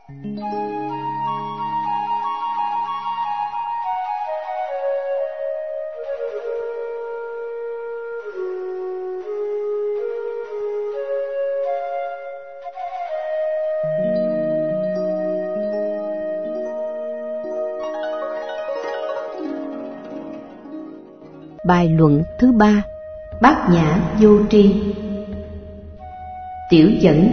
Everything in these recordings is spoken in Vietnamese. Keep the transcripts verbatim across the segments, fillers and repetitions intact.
Bài luận thứ ba: Bát Nhã Vô Tri. Tiểu dẫn.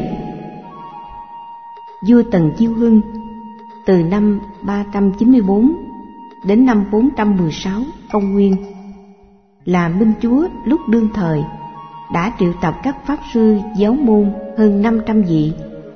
Vua Tần Chiêu Hưng từ năm ba trăm chín mươi tư đến năm bốn trăm mười sáu công nguyên, là minh chúa lúc đương thời, đã triệu tập các pháp sư giáo môn hơn năm trăm vị.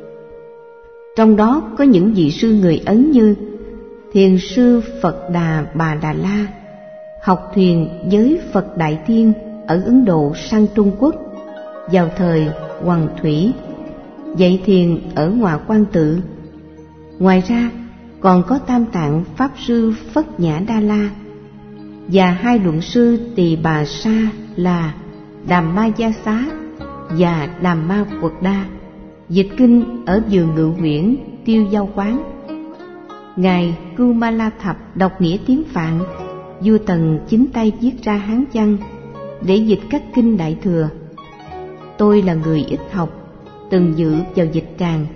Trong đó có những vị sư người Ấn như Thiền sư Phật Đà Bà Đà La, học thuyền với Phật Đại Thiên ở Ấn Độ sang Trung Quốc vào thời Hoằng Thủy, dạy thiền ở Ngọa Quan Tự. Ngoài ra còn có Tam Tạng Pháp sư Phất Nhã Đa La và hai luận sư Tỳ Bà Sa là Đàm Ma Gia Xá và Đàm Ma Quật Đa, dịch kinh ở vườn Ngự Huyễn Tiêu Giao Quán. Ngài Cưu Ma La Thập đọc nghĩa tiếng Phạn, vua Tần chính tay viết ra Hán văn để dịch các kinh Đại Thừa. Tôi là người ít học, từng dự vào dịch tràng,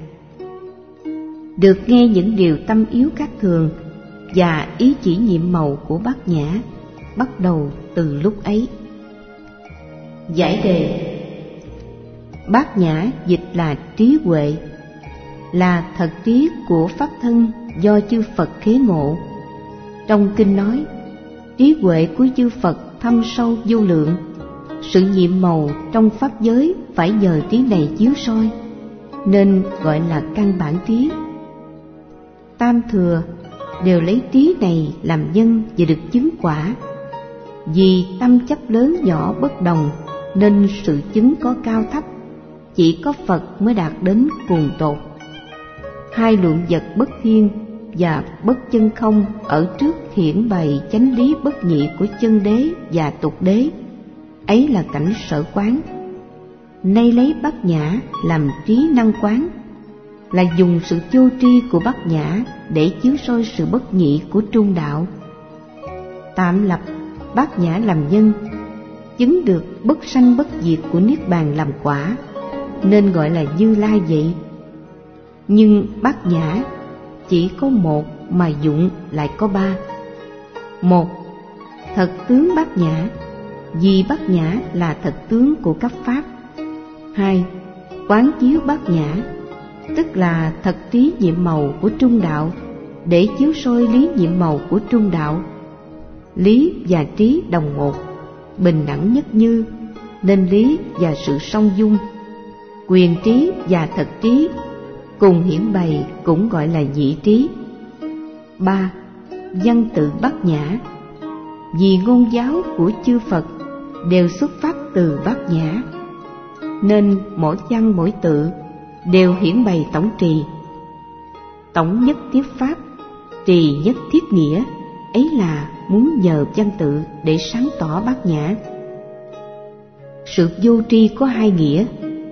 được nghe những điều tâm yếu các thường và ý chỉ nhiệm màu của Bát Nhã bắt đầu từ lúc ấy. Giải đề: Bát Nhã dịch là trí huệ, là thật trí của pháp thân do chư Phật khế ngộ. Trong kinh nói, trí huệ của chư Phật thâm sâu vô lượng, sự nhiệm màu trong pháp giới phải nhờ trí này chiếu soi, nên gọi là căn bản trí. Tam thừa đều lấy trí này làm nhân và được chứng quả. Vì tâm chấp lớn nhỏ bất đồng nên sự chứng có cao thấp, chỉ có Phật mới đạt đến cùng tột. Hai luận vật bất thiên và bất chân không ở trước hiển bày chánh lý bất nhị của chân đế và tục đế, ấy là cảnh sở quán. Nay lấy Bát Nhã làm trí năng quán, là dùng sự vô tri của Bát Nhã để chiếu soi sự bất nhị của trung đạo. Tạm lập Bát Nhã làm nhân, chứng được bất sanh bất diệt của Niết Bàn làm quả, nên gọi là Như Lai vậy. Nhưng Bát Nhã chỉ có một mà dụng lại có ba. Một, thật tướng Bát Nhã, vì Bát Nhã là thật tướng của các pháp. Hai, quán chiếu Bát Nhã, tức là thật trí nhiệm màu của trung đạo, để chiếu soi lý nhiệm màu của trung đạo. Lý và trí đồng một, bình đẳng nhất như, nên lý và sự song dung, quyền trí và thật trí cùng hiển bày cũng gọi là nhị trí. Ba, văn tự Bát Nhã, vì ngôn giáo của chư Phật đều xuất phát từ Bát Nhã, nên mỗi văn mỗi tự đều hiển bày tổng trì. Tổng nhất thiết pháp, trì nhất thiết nghĩa, ấy là muốn nhờ văn tự để sáng tỏ Bát Nhã. Sự vô tri có hai nghĩa: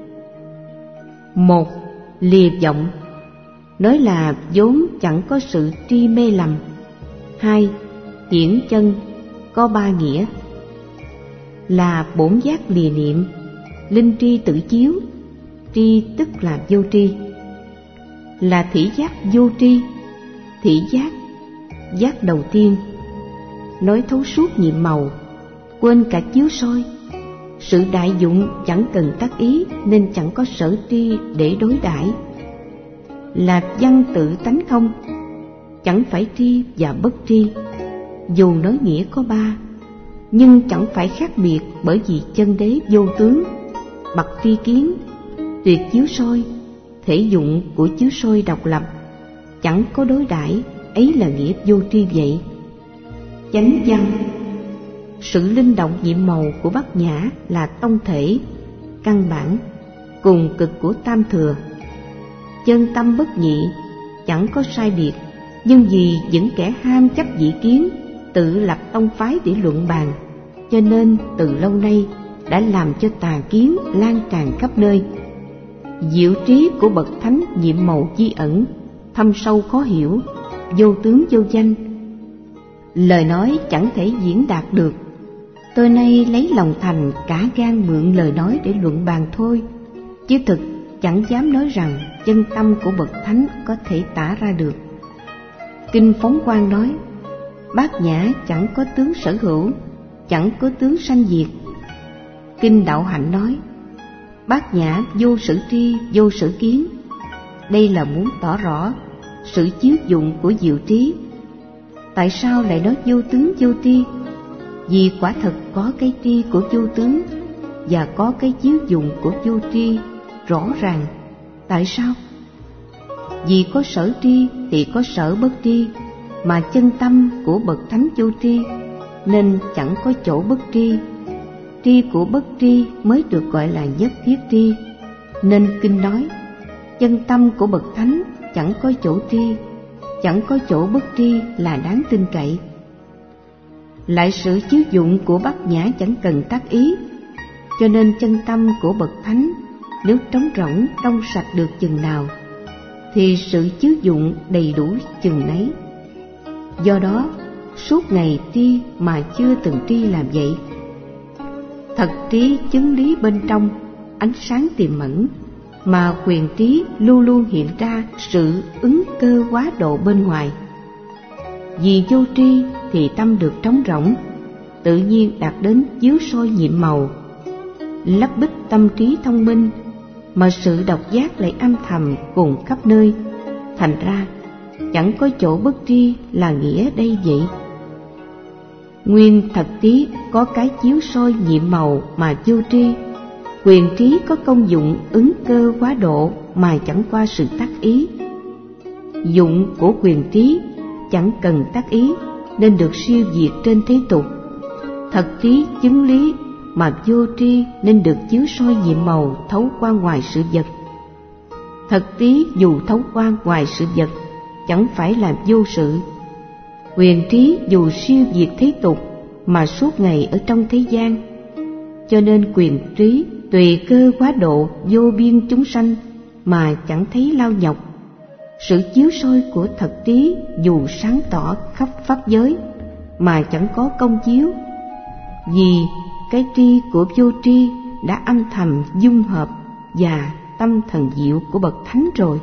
một, lìa vọng, nói là vốn chẳng có sự tri mê lầm. Hai, hiển chân, có ba nghĩa: là bổn giác lìa niệm, linh tri tự chiếu, tri tức là vô tri; là thị giác vô tri, thị giác, giác đầu tiên, nói thấu suốt nhiệm màu, quên cả chiếu soi. Sự đại dụng chẳng cần tác ý nên chẳng có sở tri để đối đãi. Là văn tự tánh không, chẳng phải tri và bất tri, dù nói nghĩa có ba, nhưng chẳng phải khác biệt, bởi vì chân đế vô tướng, bậc tri kiến, tuyệt chiếu soi, thể dụng của chiếu soi độc lập, chẳng có đối đãi, ấy là nghĩa vô tri vậy. Chánh văn, sự linh động nhiệm màu của Bát Nhã là tông thể, căn bản, cùng cực của tam thừa. Chân tâm bất nhị, chẳng có sai biệt, nhưng vì những kẻ ham chấp dị kiến, tự lập tông phái để luận bàn, cho nên từ lâu nay đã làm cho tà kiến lan tràn khắp nơi. Diệu trí của bậc thánh nhiệm màu di ẩn thâm sâu khó hiểu, vô tướng vô danh. Lời nói chẳng thể diễn đạt được. Tôi nay lấy lòng thành cả gan mượn lời nói để luận bàn thôi, chứ thực chẳng dám nói rằng chân tâm của bậc thánh có thể tả ra được. Kinh Phóng Quang nói: Bát Nhã chẳng có tướng sở hữu, chẳng có tướng sanh diệt. Kinh Đạo Hạnh nói: Bát Nhã vô sở tri, vô sở kiến. Đây là muốn tỏ rõ sự chiếu dụng của diệu trí. Tại sao lại nói vô tướng vô tri? Vì quả thật có cái tri của vô tướng và có cái chiếu dụng của vô tri rõ ràng. Tại sao? Vì có sở tri thì có sở bất tri, mà chân tâm của bậc thánh vô tri nên chẳng có chỗ bất tri. Tri của bất tri mới được gọi là nhất thiết tri. Nên kinh nói: chân tâm của bậc thánh chẳng có chỗ tri, chẳng có chỗ bất tri là đáng tin cậy. Lại sự chiếu dụng của Bát Nhã chẳng cần tác ý, cho nên chân tâm của bậc thánh nếu trống rỗng trong sạch được chừng nào thì sự chiếu dụng đầy đủ chừng nấy. Do đó suốt ngày tri mà chưa từng tri làm vậy. Thật trí chứng lý bên trong, ánh sáng tiềm mẫn, mà quyền trí luôn luôn hiện ra sự ứng cơ quá độ bên ngoài. Vì vô tri thì tâm được trống rỗng, tự nhiên đạt đến chiếu soi nhiệm màu, lấp bích tâm trí thông minh, mà sự độc giác lại âm thầm cùng khắp nơi. Thành ra chẳng có chỗ bất tri là nghĩa đây vậy. Nguyên thật trí có cái chiếu soi nhiệm màu mà vô tri, quyền trí có công dụng ứng cơ quá độ mà chẳng qua sự tác ý. Dụng của quyền trí chẳng cần tác ý nên được siêu diệt trên thế tục. Thật trí chứng lý mà vô tri nên được chiếu soi nhiệm màu thấu qua ngoài sự vật. Thật trí dù thấu qua ngoài sự vật chẳng phải là vô sự. Quyền trí dù siêu diệt thế tục mà suốt ngày ở trong thế gian, cho nên quyền trí tùy cơ quá độ vô biên chúng sanh mà chẳng thấy lao nhọc. Sự chiếu soi của thật trí dù sáng tỏ khắp pháp giới mà chẳng có công chiếu, vì cái tri của vô tri đã âm thầm dung hợp và tâm thần diệu của bậc thánh rồi.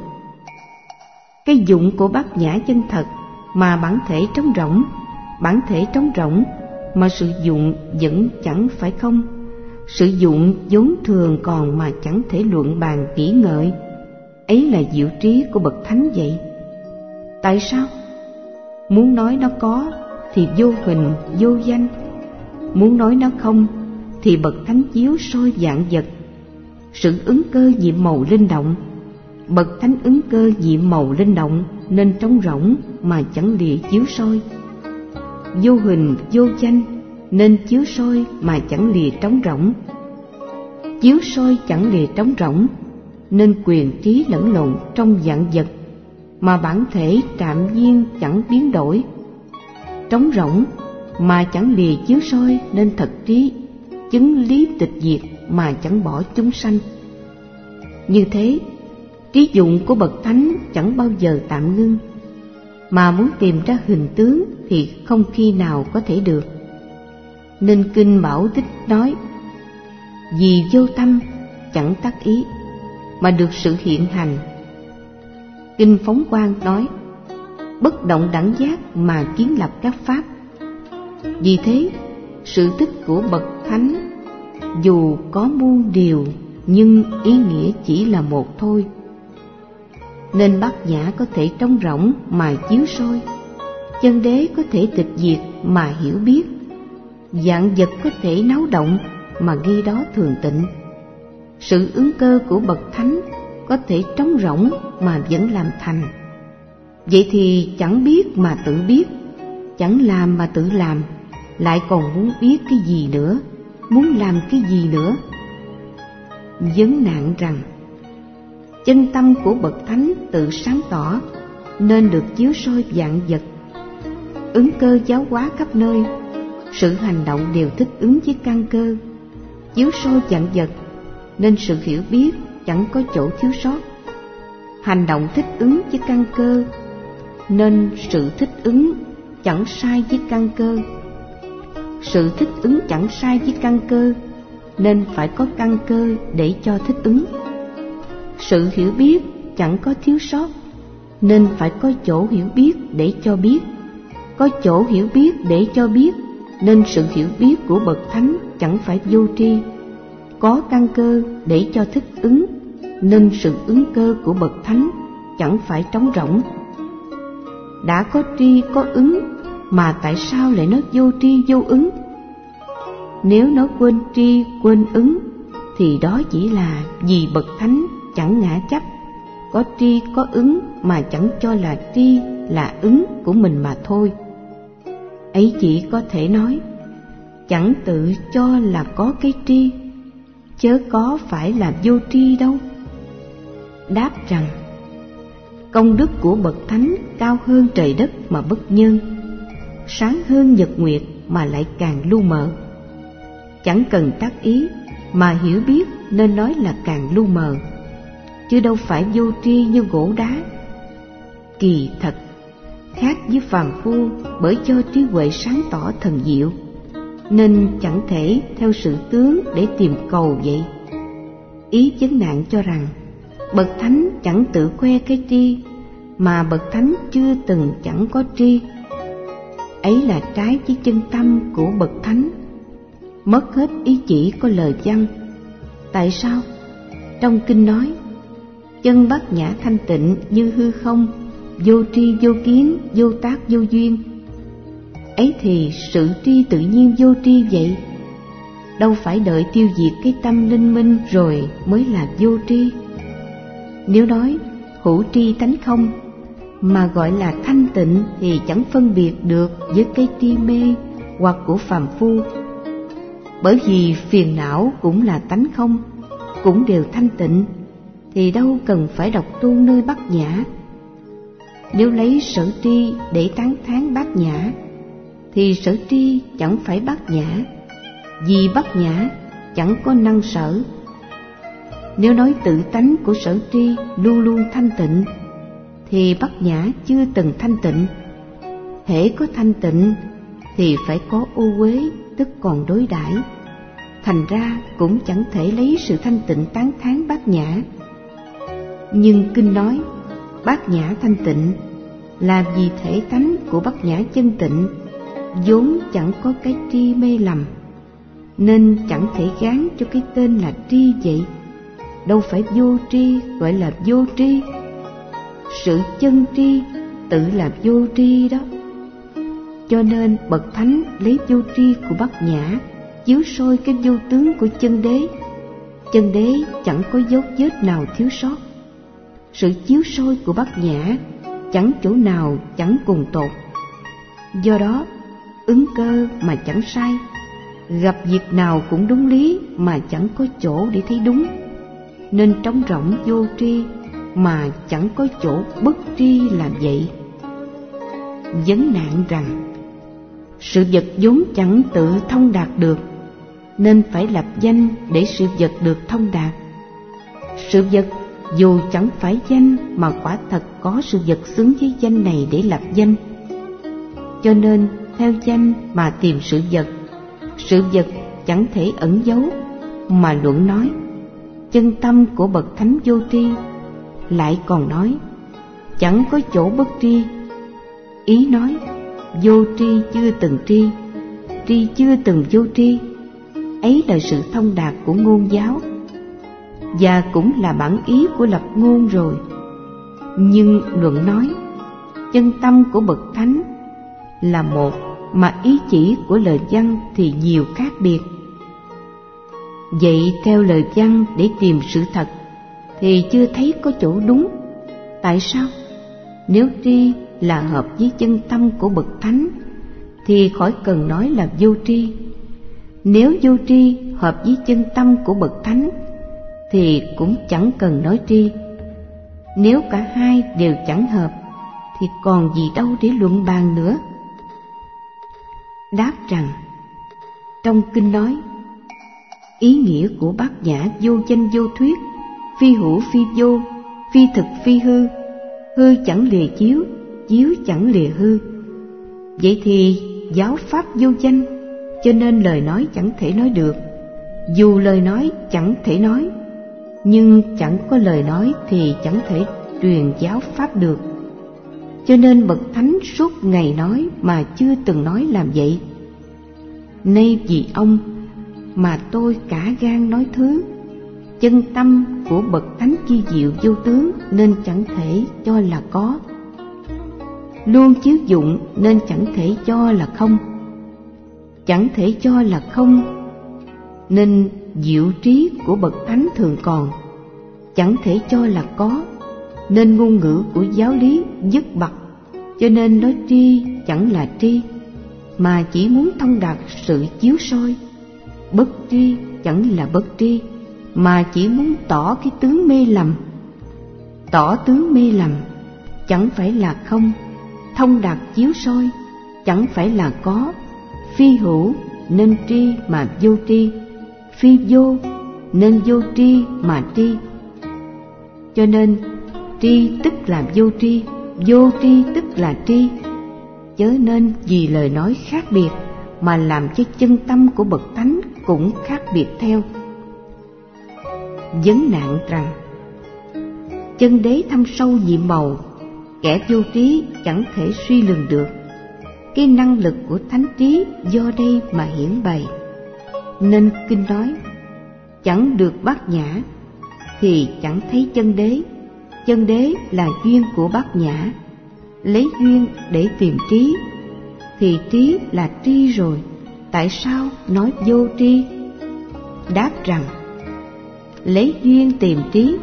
Cái dụng của Bát Nhã chân thật mà bản thể trống rỗng, bản thể trống rỗng mà sự dụng vẫn chẳng phải không. Sự dụng vốn thường còn mà chẳng thể luận bàn nghĩ ngợi, ấy là diệu trí của bậc thánh vậy. Tại sao? Muốn nói nó có thì vô hình vô danh, muốn nói nó không thì bậc thánh chiếu soi vạn vật. Sự ứng cơ nhiệm màu linh động, bậc thánh ứng cơ nhiệm màu linh động nên trống rỗng mà chẳng lìa chiếu soi. Vô hình vô danh nên chiếu soi mà chẳng lìa trống rỗng. Chiếu soi chẳng lìa trống rỗng nên quyền trí lẫn lộn trong vạn vật, mà bản thể trạm nhiên chẳng biến đổi. Trống rỗng mà chẳng lìa chiếu soi nên thật trí chứng lý tịch diệt mà chẳng bỏ chúng sanh. Như thế, trí dụng của bậc thánh chẳng bao giờ tạm ngưng, mà muốn tìm ra hình tướng thì không khi nào có thể được. Nên kinh Bảo Tích nói: vì vô tâm chẳng tác ý mà được sự hiện hành. Kinh Phóng Quang nói: bất động đẳng giác mà kiến lập các pháp. Vì thế, sự tích của bậc thánh dù có muôn điều nhưng ý nghĩa chỉ là một thôi. Nên Bát Nhã có thể trống rỗng mà chiếu soi, chân đế có thể tịch diệt mà hiểu biết, vạn vật có thể náo động mà ghi đó thường tịnh. Sự ứng cơ của bậc thánh có thể trống rỗng mà vẫn làm thành. Vậy thì chẳng biết mà tự biết, chẳng làm mà tự làm, lại còn muốn biết cái gì nữa, muốn làm cái gì nữa? Vấn nạn rằng chân tâm của bậc thánh tự sáng tỏ nên được chiếu soi vạn vật. Ứng cơ giáo hóa khắp nơi, sự hành động đều thích ứng với căn cơ. Chiếu soi vạn vật nên sự hiểu biết chẳng có chỗ thiếu sót. hành động thích ứng với căn cơ, nên sự thích ứng chẳng sai với căn cơ. Sự thích ứng chẳng sai với căn cơ, nên phải có căn cơ để cho thích ứng. Sự hiểu biết chẳng có thiếu sót, nên phải có chỗ hiểu biết để cho biết. Có chỗ hiểu biết để cho biết, nên sự hiểu biết của bậc thánh chẳng phải vô tri. Có căn cơ để cho thích ứng, nên sự ứng cơ của bậc thánh chẳng phải trống rỗng. Đã có tri có ứng, mà tại sao lại nói vô tri vô ứng? Nếu nó quên tri quên ứng, thì đó chỉ là vì bậc thánh chẳng ngã chấp, có tri có ứng mà chẳng cho là tri là ứng của mình mà thôi. Ấy chỉ có thể nói chẳng tự cho là có cái tri, chớ có phải là vô tri đâu. Đáp rằng công đức của bậc thánh cao hơn trời đất mà bất nhân, sáng hơn nhật nguyệt mà lại càng lu mờ. Chẳng cần tác ý mà hiểu biết nên nói là càng lu mờ, chứ đâu phải vô tri như gỗ đá. Kỳ thật khác với phàm phu bởi cho trí huệ sáng tỏ thần diệu, nên chẳng thể theo sự tướng để tìm cầu vậy. Ý vấn nạn cho rằng bậc thánh chẳng tự khoe cái tri, mà bậc thánh chưa từng chẳng có tri. Ấy là trái với chân tâm của bậc thánh, mất hết ý chỉ có lời văn. Tại sao? Trong kinh nói chân bát nhã thanh tịnh như hư không, vô tri vô kiến, vô tác vô duyên. Ấy thì sự tri tự nhiên vô tri vậy, đâu phải đợi tiêu diệt cái tâm linh minh rồi mới là vô tri. Nếu nói hữu tri tánh không mà gọi là thanh tịnh, thì chẳng phân biệt được với cái tri mê hoặc của phàm phu. Bởi vì phiền não cũng là tánh không, cũng đều thanh tịnh, thì đâu cần phải đọc tu nơi bát nhã. Nếu lấy sở tri để tán thán bát nhã, thì sở tri chẳng phải bát nhã, vì bát nhã chẳng có năng sở. Nếu nói tự tánh của sở tri luôn luôn thanh tịnh, thì bát nhã chưa từng thanh tịnh. Hễ có thanh tịnh thì phải có ô uế, tức còn đối đãi. Thành ra cũng chẳng thể lấy sự thanh tịnh tán thán bát nhã. Nhưng kinh nói bát nhã thanh tịnh là vì thể tánh của bát nhã chân tịnh vốn chẳng có cái tri mê lầm, nên chẳng thể gán cho cái tên là tri vậy. Đâu phải vô tri gọi là vô tri, sự chân tri tự là vô tri đó. Cho nên bậc thánh lấy vô tri của bát nhã chiếu soi cái vô tướng của chân đế. Chân đế chẳng có dấu vết nào thiếu sót. Sự chiếu soi của bát nhã chẳng chỗ nào chẳng cùng tột. Do đó ứng cơ mà chẳng sai, gặp việc nào cũng đúng lý mà chẳng có chỗ để thấy đúng, nên trống rỗng vô tri mà chẳng có chỗ bất tri là vậy. Vấn nạn rằng sự vật vốn chẳng tự thông đạt được, nên phải lập danh để sự vật được thông đạt. Sự vật dù chẳng phải danh mà quả thật có sự vật xứng với danh này để lập danh. Cho nên theo danh mà tìm sự vật, sự vật chẳng thể ẩn giấu, mà luận nói chân tâm của bậc thánh vô tri. Lại còn nói chẳng có chỗ bất tri. Ý nói vô tri chưa từng tri, tri chưa từng vô tri. Ấy là sự thông đạt của ngôn giáo, và cũng là bản ý của lập ngôn rồi. Nhưng luận nói chân tâm của bậc thánh là một, mà ý chỉ của lời văn thì nhiều khác biệt. Vậy theo lời văn để tìm sự thật thì chưa thấy có chỗ đúng. Tại sao? Nếu tri là hợp với chân tâm của bậc thánh thì khỏi cần nói là vô tri. Nếu vô tri hợp với chân tâm của bậc thánh thì cũng chẳng cần nói tri. Nếu cả hai đều chẳng hợp thì còn gì đâu để luận bàn nữa. Đáp rằng trong kinh nói ý nghĩa của bát nhã vô danh vô thuyết, phi hữu phi vô, phi thực phi hư, hư chẳng lìa chiếu, chiếu chẳng lìa hư. Vậy thì giáo pháp vô danh, cho nên lời nói chẳng thể nói được. Dù lời nói chẳng thể nói, nhưng chẳng có lời nói thì chẳng thể truyền giáo pháp được. Cho nên bậc thánh suốt ngày nói mà chưa từng nói làm vậy. Nay vì ông mà tôi cả gan nói thứ, chân tâm của bậc thánh chi diệu vô tướng nên chẳng thể cho là có, luôn chiếu dụng nên chẳng thể cho là không. Chẳng thể cho là không nên diệu trí của bậc thánh thường còn, chẳng thể cho là có nên ngôn ngữ của giáo lý dứt bặt. Cho nên nói tri chẳng là tri, mà chỉ muốn thông đạt sự chiếu soi. Bất tri chẳng là bất tri, mà chỉ muốn tỏ cái tướng mê lầm. Tỏ tướng mê lầm chẳng phải là không, thông đạt chiếu soi chẳng phải là có. Phi hữu nên tri mà vô tri, phi vô nên vô tri mà tri. Cho nên tri tức là vô tri, vô tri tức là tri. Chớ nên vì lời nói khác biệt mà làm cho chân tâm của bậc thánh cũng khác biệt theo. Vấn nạn rằng chân đế thâm sâu nhiệm màu, kẻ vô trí chẳng thể suy lường được. Cái năng lực của thánh trí do đây mà hiển bày. Nên kinh nói chẳng được bát nhã thì chẳng thấy chân đế. Chân đế là duyên của bát nhã, lấy duyên để tìm trí thì trí là tri rồi, tại sao nói vô tri? Đáp rằng lấy duyên tìm trí,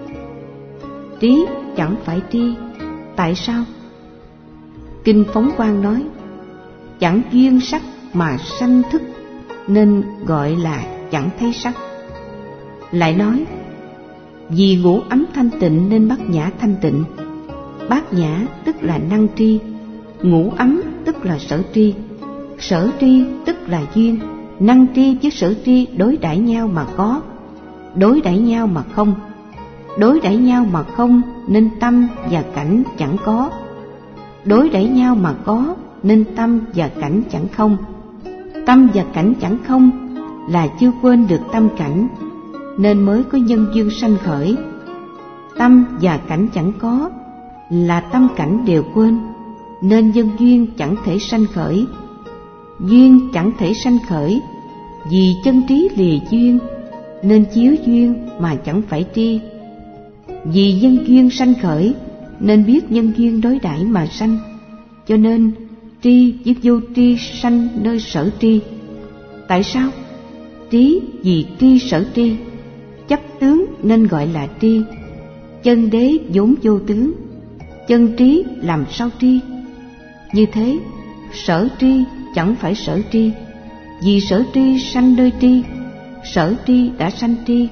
trí chẳng phải tri, tại sao? Kinh Phóng Quang nói chẳng duyên sắc mà sanh thức nên gọi là chẳng thấy sắc. Lại nói vì ngũ ấm thanh tịnh nên bát nhã thanh tịnh. Bát nhã tức là năng tri, ngũ ấm tức là sở tri. Sở tri tức là duyên, năng tri với sở tri đối đãi nhau mà có, đối đãi nhau mà không. Đối đãi nhau mà không nên tâm và cảnh chẳng có, đối đãi nhau mà có nên tâm và cảnh chẳng không. Tâm và cảnh chẳng không là chưa quên được tâm cảnh, nên mới có nhân duyên sanh khởi. Tâm và cảnh chẳng có là tâm cảnh đều quên, nên nhân duyên chẳng thể sanh khởi. Duyên chẳng thể sanh khởi vì chân trí lìa duyên, nên chiếu duyên mà chẳng phải tri. Vì nhân duyên sanh khởi nên biết nhân duyên đối đãi mà sanh. Cho nên tri với vô tri sanh nơi sở tri. Tại sao? Trí vì tri sở tri, chấp tướng nên gọi là tri. Chân đế vốn vô tướng, chân trí làm sao tri? Như thế sở tri chẳng phải sở tri, vì sở tri sanh nơi tri, sở tri đã sanh tri.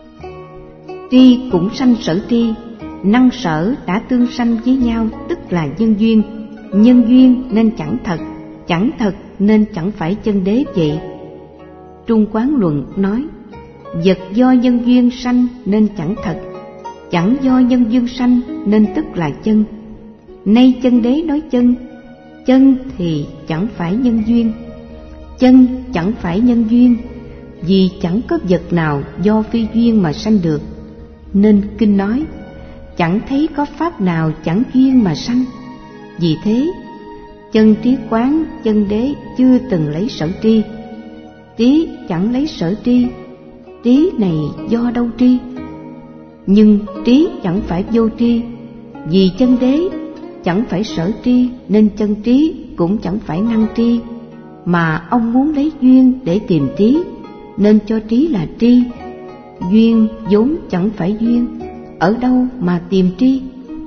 Tri cũng sanh sở tri, năng sở đã tương sanh với nhau tức là nhân duyên. Nhân duyên nên chẳng thật, chẳng thật nên chẳng phải chân đế vậy. Trung Quán Luận nói vật do nhân duyên sanh nên chẳng thật, chẳng do nhân duyên sanh nên tức là chân. Nay chân đế nói chân, chân thì chẳng phải nhân duyên, chân chẳng phải nhân duyên, vì chẳng có vật nào do phi duyên mà sanh được. Nên kinh nói chẳng thấy có pháp nào chẳng duyên mà sanh. Vì thế chân trí quán chân đế chưa từng lấy sở tri. Trí chẳng lấy sở tri, trí này do đâu tri? Nhưng trí chẳng phải vô tri, vì chân đế chẳng phải sở tri nên chân trí cũng chẳng phải năng tri. Mà ông muốn lấy duyên để tìm trí nên cho trí là tri. Duyên vốn chẳng phải duyên, ở đâu mà tìm tri?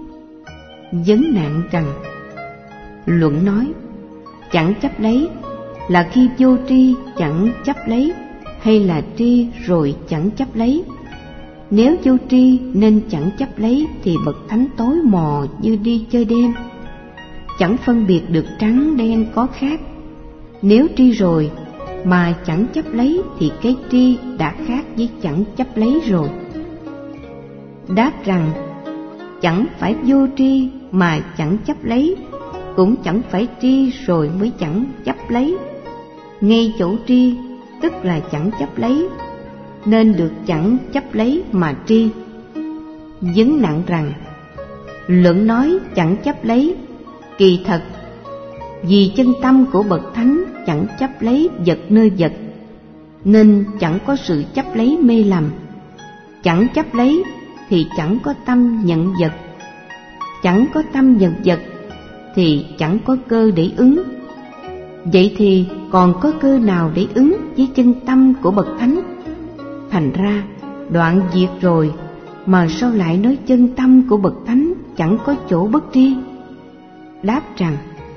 Vấn nạn rằng luận nói chẳng chấp lấy là khi vô tri chẳng chấp lấy, hay là tri rồi chẳng chấp lấy? Nếu vô tri nên chẳng chấp lấy thì bậc thánh tối mò như đi chơi đêm, chẳng phân biệt được trắng đen có khác. Nếu tri rồi mà chẳng chấp lấy thì cái tri đã khác với chẳng chấp lấy rồi. Đáp rằng chẳng phải vô tri mà chẳng chấp lấy, cũng chẳng phải tri rồi mới chẳng chấp lấy. Ngay chỗ tri tức là chẳng chấp lấy, nên được chẳng chấp lấy mà tri. Vấn nạn rằng luận nói chẳng chấp lấy, kỳ thật vì chân tâm của bậc thánh chẳng chấp lấy vật nơi vật, nên chẳng có sự chấp lấy mê lầm. Chẳng chấp lấy thì chẳng có tâm nhận vật, chẳng có tâm nhận vật thì chẳng có cơ để ứng. Vậy thì còn có cơ nào để ứng với chân tâm của bậc thánh? Thành ra đoạn diệt rồi mà sao lại nói chân tâm của bậc thánh chẳng có chỗ bất tri? Đáp rằng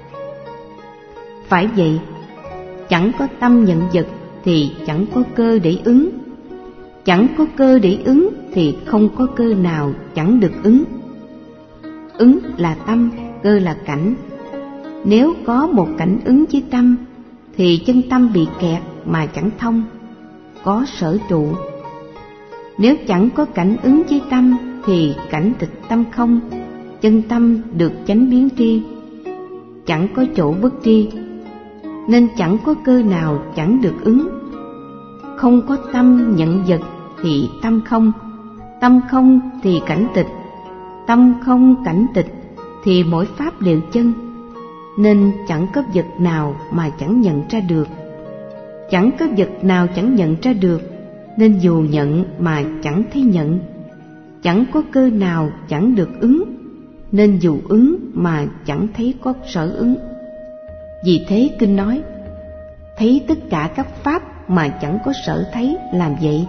phải vậy, chẳng có tâm nhận vật thì chẳng có cơ để ứng, chẳng có cơ để ứng thì không có cơ nào chẳng được ứng. Ứng là tâm, cơ là cảnh. Nếu có một cảnh ứng với tâm thì chân tâm bị kẹt mà chẳng thông, có sở trụ. Nếu chẳng có cảnh ứng với tâm thì cảnh tịch tâm không, chân tâm được chánh biến tri, chẳng có chỗ bất tri, nên chẳng có cơ nào chẳng được ứng. Không có tâm nhận vật thì tâm không, tâm không thì cảnh tịch, tâm không cảnh tịch thì mỗi pháp đều chân, nên chẳng có vật nào mà chẳng nhận ra được. Chẳng có vật nào chẳng nhận ra được, nên dù nhận mà chẳng thấy nhận. Chẳng có cơ nào chẳng được ứng, nên dù ứng mà chẳng thấy có sở ứng. Vì thế kinh nói, thấy tất cả các pháp mà chẳng có sở thấy làm vậy.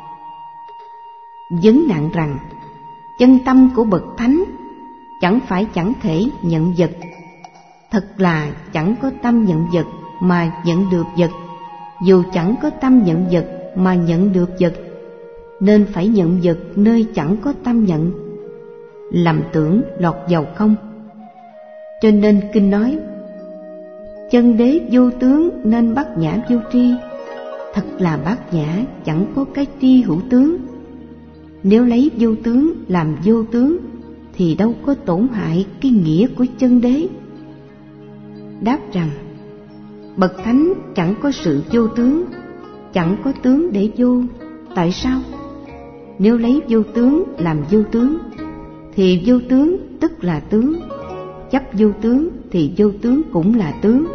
Vấn nạn rằng chân tâm của bậc thánh chẳng phải chẳng thể nhận vật. Thật là chẳng có tâm nhận vật mà nhận được vật, dù chẳng có tâm nhận vật mà nhận được vật, nên phải nhận vật nơi chẳng có tâm nhận, lầm tưởng lọt vào không. Cho nên kinh nói, chân đế vô tướng nên bát nhã vô tri. Thật là bát nhã chẳng có cái tri hữu tướng. Nếu lấy vô tướng làm vô tướng thì đâu có tổn hại cái nghĩa của chân đế. Đáp rằng bậc thánh chẳng có sự vô tướng, chẳng có tướng để vô. Tại sao? Nếu lấy vô tướng làm vô tướng thì vô tướng tức là tướng, chấp vô tướng thì vô tướng cũng là tướng.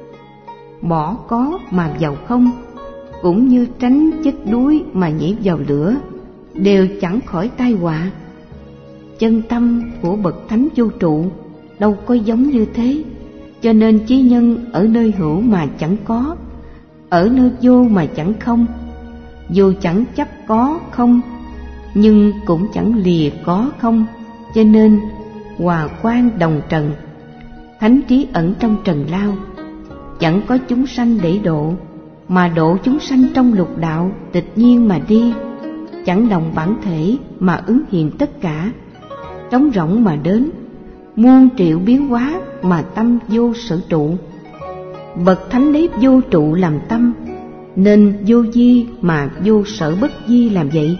Bỏ có mà vào không, cũng như tránh chết đuối mà nhảy vào lửa, đều chẳng khỏi tai họa. Chân tâm của bậc thánh vô trụ đâu có giống như thế. Cho nên chí nhân ở nơi hữu mà chẳng có, ở nơi vô mà chẳng không. Dù chẳng chấp có không, nhưng cũng chẳng lìa có không. Cho nên hòa quang đồng trần, thánh trí ẩn trong trần lao. Chẳng có chúng sanh để độ, mà độ chúng sanh trong lục đạo tịch nhiên mà đi. Chẳng đồng bản thể mà ứng hiện tất cả, trống rỗng mà đến, muôn triệu biến hóa mà tâm vô sở trụ. Bậc thánh lấy vô trụ làm tâm, nên vô di mà vô sở bất di làm vậy.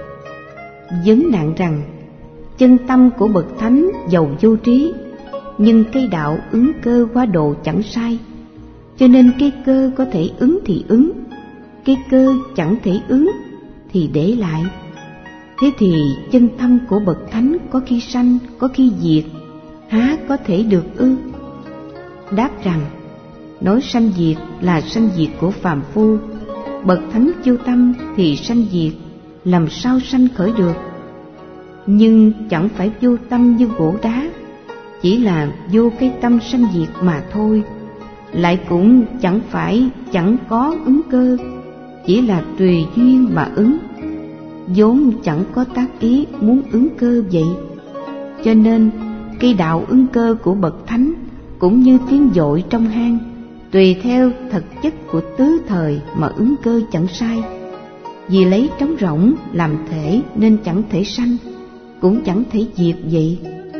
Vấn nạn rằng chân tâm của bậc thánh giàu vô trí, nhưng cây đạo ứng cơ quá độ chẳng sai. Cho nên cây cơ có thể ứng thì ứng, cây cơ chẳng thể ứng thì để lại. Thế thì chân tâm của bậc thánh có khi sanh, có khi diệt, há có thể được ư? Đáp rằng nói sanh diệt là sanh diệt của phàm phu, bậc thánh vô tâm thì sanh diệt làm sao sanh khởi được? Nhưng chẳng phải vô tâm như gỗ đá, chỉ là vô cái tâm sanh diệt mà thôi. Lại cũng chẳng phải chẳng có ứng cơ, chỉ là tùy duyên mà ứng, vốn chẳng có tác ý muốn ứng cơ vậy. Cho nên cây đạo ứng cơ của bậc thánh cũng như tiếng dội trong hang, tùy theo thực chất của tứ thời mà ứng cơ chẳng sai. Vì lấy trống rỗng làm thể nên chẳng thể sanh, cũng chẳng thể diệt vậy.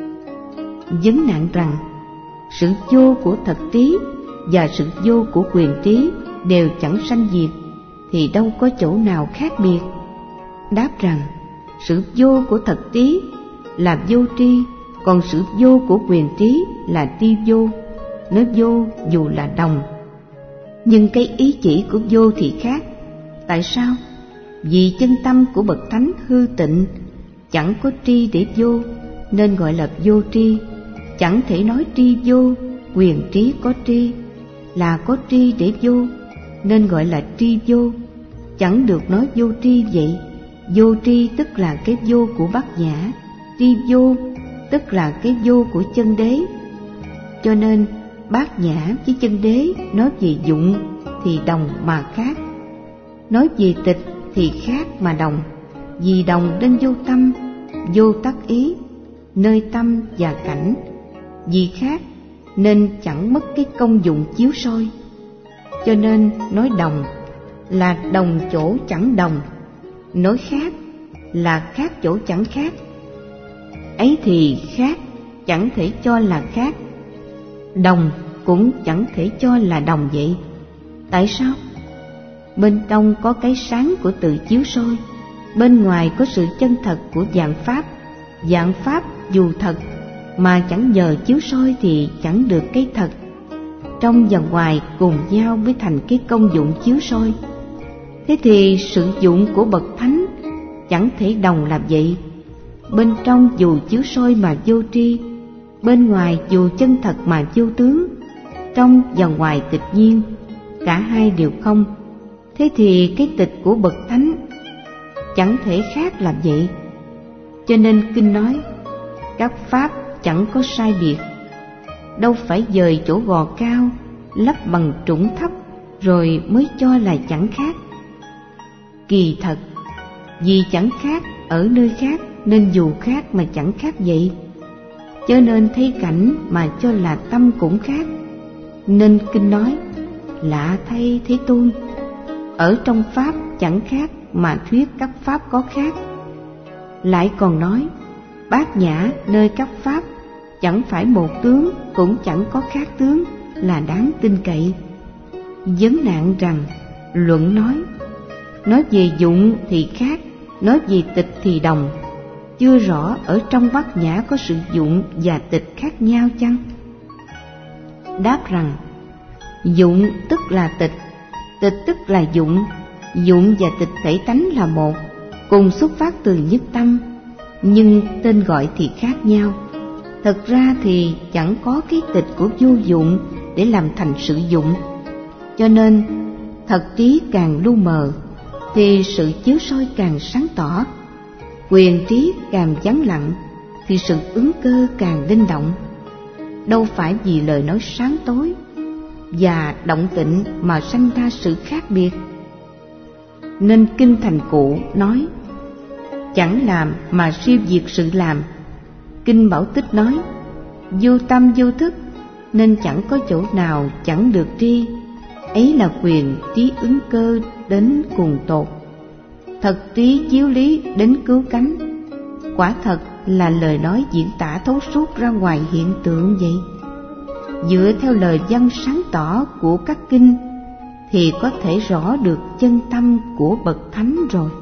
Vấn nạn rằng sự vô của thật trí và sự vô của quyền trí đều chẳng sanh diệt, thì đâu có chỗ nào khác biệt. Đáp rằng sự vô của thật trí là vô tri, còn sự vô của quyền trí là tri vô. Nó vô dù là đồng, nhưng cái ý chỉ của vô thì khác. Tại sao? Vì chân tâm của bậc thánh hư tịnh, chẳng có tri để vô, nên gọi là vô tri. Chẳng thể nói tri vô, quyền trí có tri, là có tri để vô, nên gọi là tri vô. Chẳng được nói vô tri vậy. Vô tri tức là cái vô của Bát Nhã, tri vô tức là cái vô của chân đế. Cho nên Bát Nhã với chân đế nói về dụng thì đồng mà khác, nói về tịch thì khác mà đồng. Vì đồng nên vô tâm, vô tác ý, nơi tâm và cảnh. Vì khác nên chẳng mất cái công dụng chiếu soi. Cho nên nói đồng là đồng chỗ chẳng đồng, nói khác là khác chỗ chẳng khác. Ấy thì khác chẳng thể cho là khác, đồng cũng chẳng thể cho là đồng vậy. Tại sao? Bên trong có cái sáng của tự chiếu soi, bên ngoài có sự chân thật của vạn pháp. Vạn pháp dù thật mà chẳng nhờ chiếu soi thì chẳng được cái thật. Trong và ngoài cùng nhau mới thành cái công dụng chiếu soi. Thế thì sự dụng của bậc thánh chẳng thể đồng là vậy. Bên trong dù chiếu soi mà vô tri, bên ngoài dù chân thật mà vô tướng. Trong và ngoài tịch nhiên, cả hai đều không. Thế thì cái tịch của bậc thánh chẳng thể khác làm vậy. Cho nên kinh nói các pháp chẳng có sai biệt. Đâu phải dời chỗ gò cao lấp bằng trũng thấp rồi mới cho là chẳng khác. Kỳ thật vì chẳng khác ở nơi khác nên dù khác mà chẳng khác vậy. Cho nên thấy cảnh mà cho là tâm cũng khác. Nên kinh nói lạ thay Thế Tôn, ở trong pháp chẳng khác mà thuyết các pháp có khác. Lại còn nói Bát Nhã nơi các pháp chẳng phải một tướng cũng chẳng có khác tướng, là đáng tin cậy. Vấn nạn rằng luận nói nói về dụng thì khác, nói về tịch thì đồng. Chưa rõ ở trong Bát Nhã có sự dụng và tịch khác nhau chăng? Đáp rằng dụng tức là tịch, tịch tức là dụng. Dụng và tịch thể tánh là một, cùng xuất phát từ nhất tâm, nhưng tên gọi thì khác nhau. Thật ra thì chẳng có cái tịch của vô dụng để làm thành sự dụng. Cho nên thật trí càng lu mờ thì sự chiếu soi càng sáng tỏ, quyền trí càng vắng lặng thì sự ứng cơ càng linh động. Đâu phải vì lời nói sáng tối và động tịnh mà sanh ra sự khác biệt. Nên kinh Thành Cụ nói chẳng làm mà siêu diệt sự làm. Kinh Bảo Tích nói vô tâm vô thức nên chẳng có chỗ nào chẳng được tri. Ấy là quyền trí ứng cơ đến cùng tột, thật trí chiếu lý đến cứu cánh. Quả thật là lời nói diễn tả thấu suốt ra ngoài hiện tượng vậy. Dựa theo lời văn sáng tỏ của các kinh thì có thể rõ được chân tâm của bậc thánh rồi.